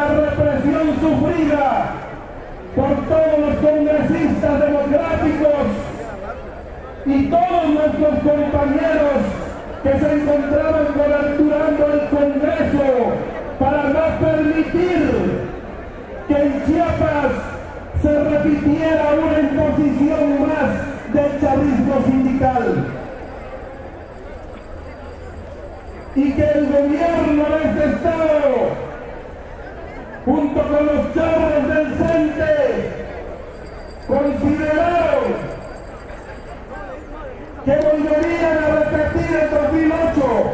represión sufrida por todos los congresistas democráticos y todos nuestros compañeros que se encontraban coberturando el Congreso para no permitir que en Chiapas se repitiera una imposición más del chavismo sindical. Y que el gobierno de este estado, junto con los chorros del CENTE, consideraron que volverían a repetir el 2008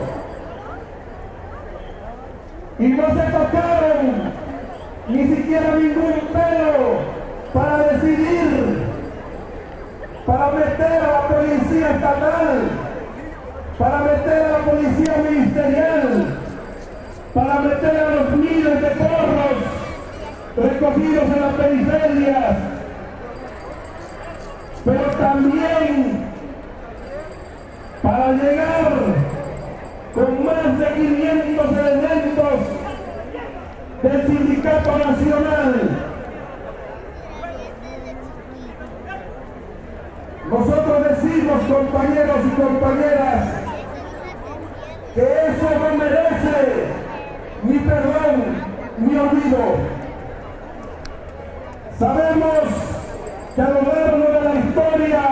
y no se tocaron ni siquiera ningún pelo para decidir, para meter a la policía estatal, para meter a la policía ministerial, para meter a los miles de porros recogidos en las periferias, pero también para llegar con más de 500 elementos del Sindicato Nacional. Nosotros decimos, compañeros y compañeras, que eso no merece ni perdón ni olvido. Sabemos que a lo largo de la historia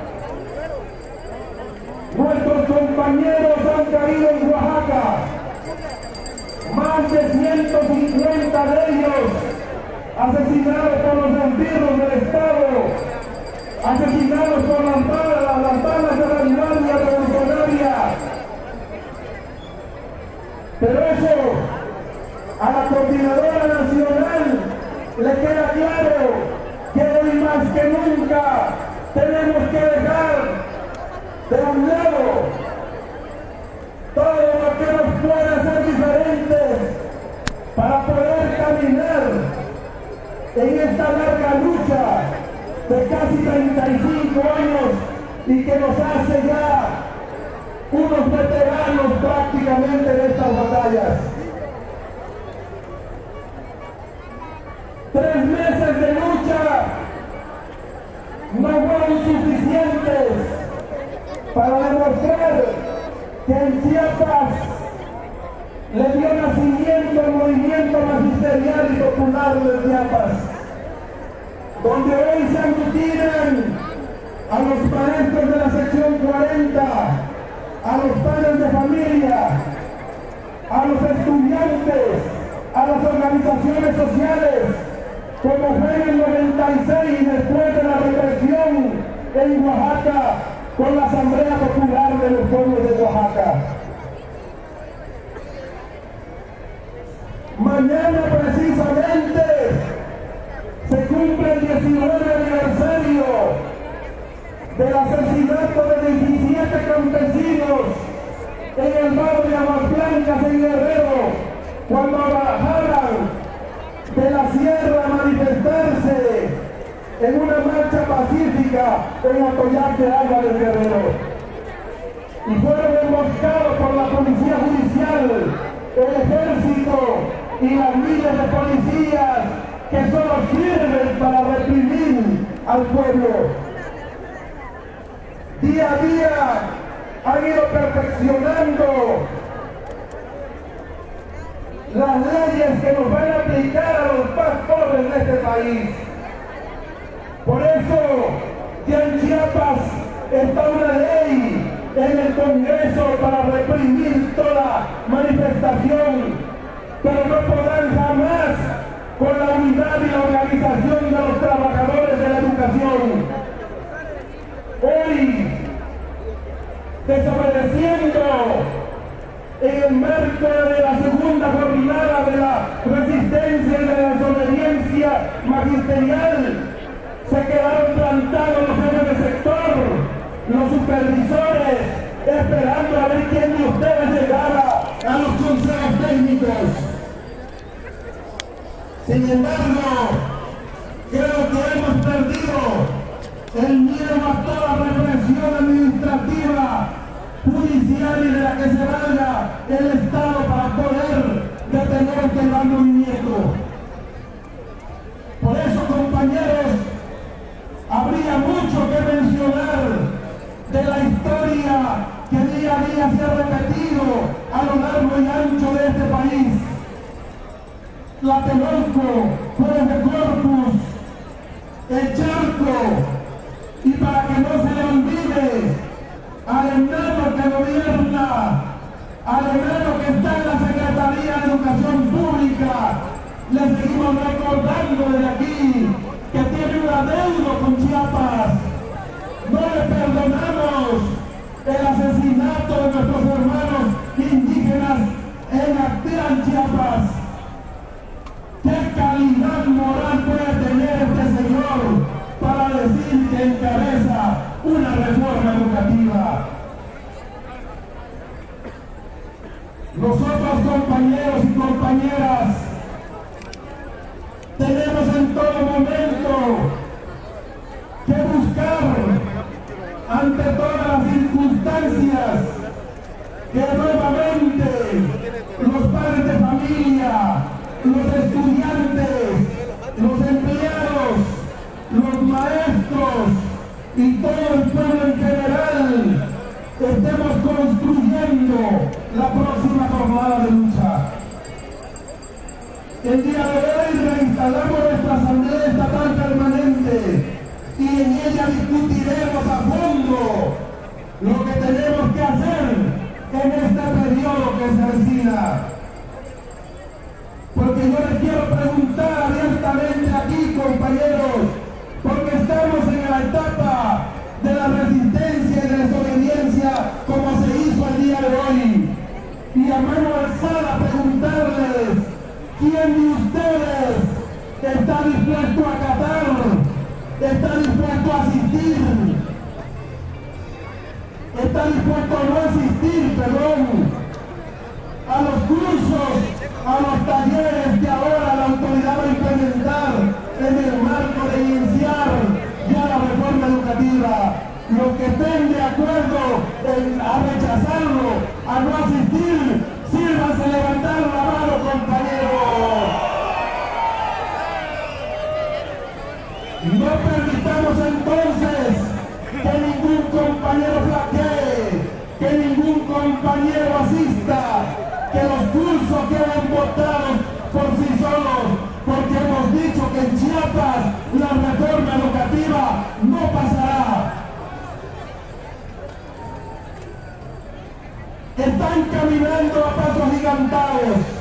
nuestros compañeros han caído en Oaxaca, más de 150 de ellos asesinados por los esbirros del Estado, asesinados por las balas de la Guardia Revolucionaria. Pero eso a la Coordinadora Nacional le queda claro que hoy más que nunca tenemos que dejar de un lado todo lo que nos puede hacer diferentes para poder caminar en esta larga lucha de casi 35 años y que nos hace ya unos veteranos prácticamente de estas batallas. 3 meses de lucha no fueron suficientes para demostrar que en Chiapas le dio nacimiento al movimiento magisterial y popular de Chiapas, donde hoy se aglutinan a los maestros de la sección 40, a los padres de familia, a los estudiantes, a las organizaciones sociales, como fue en el 96 después de la represión en Oaxaca con la Asamblea Popular de los Pueblos de Oaxaca. Mañana precisamente se cumple el 19 aniversario del asesinato de 17 campesinos en el barrio de Aguas Blancas en Guerrero, cuando bajaran de la sierra a manifestarse en una marcha pacífica en Atoyac de Álvarez Guerrero. Y fueron emboscados por la policía judicial, el ejército y las miles de policías que solo sirven para reprimir al pueblo. Día a día han ido perfeccionando las leyes que nos van a aplicar a los más pobres de este país. Por eso, ya en Chiapas está una ley en el Congreso para reprimir toda manifestación, pero no podrán jamás con la unidad y la organización de los trabajadores de la educación. Hoy, desobedeciendo en el marco de la segunda jornada de la resistencia y de la desobediencia magisterial, se quedaron plantados los jefes de sector, los supervisores, esperando a ver quién de ustedes llegara a los consejos técnicos. Sin embargo, creo que hemos perdido el miedo a toda represión administrativa, judicial y de la que se valga el Estado para poder detener este gran movimiento. compañeros, habría mucho que mencionar de la historia que día a día se ha repetido a lo largo y ancho de este país. Tlatelolco, Juárez de Corpus, el Charco, y para que no se le olvide al enano que gobierna, al enano que está en la Secretaría de Educación Pública, le seguimos recordando desde aquí que tiene un adeudo con Chiapas. No le perdonamos el asesinato de nuestros hermanos indígenas en Acteal, Chiapas. ¿Qué calidad moral puede tener este señor para decir que encabeza una reforma educativa? Nosotros, compañeros y compañeras, tenemos en todo momento que buscar, ante todas las circunstancias, que nuevamente los padres de familia, los estudiantes, los empleados, los maestros y todo el pueblo en general estemos construyendo la próxima jornada de lucha. El día de hoy reinstalamos nuestra Asamblea Estatal Permanente y en ella discutiremos a fondo lo que tenemos que hacer en este periodo que se avecina. Porque yo les quiero preguntar abiertamente aquí, compañeros, porque estamos en la etapa de la resistencia y de desobediencia como se hizo el día de hoy. Y a mano alzada preguntarles, ¿quién de ustedes está dispuesto a acatar, está dispuesto a asistir, está dispuesto a no asistir, a los cursos, a los talleres que ahora la autoridad va a implementar en el marco de iniciar ya la reforma educativa? Los que estén de acuerdo a rechazarlo, a no asistir, sírvanse levantar la mano, compañeros. No permitamos entonces que ningún compañero flaquee, que ningún compañero asista, que los cursos queden votados por sí solos, porque hemos dicho que en Chiapas la reforma educativa no pasará. Están caminando a pasos agigantados.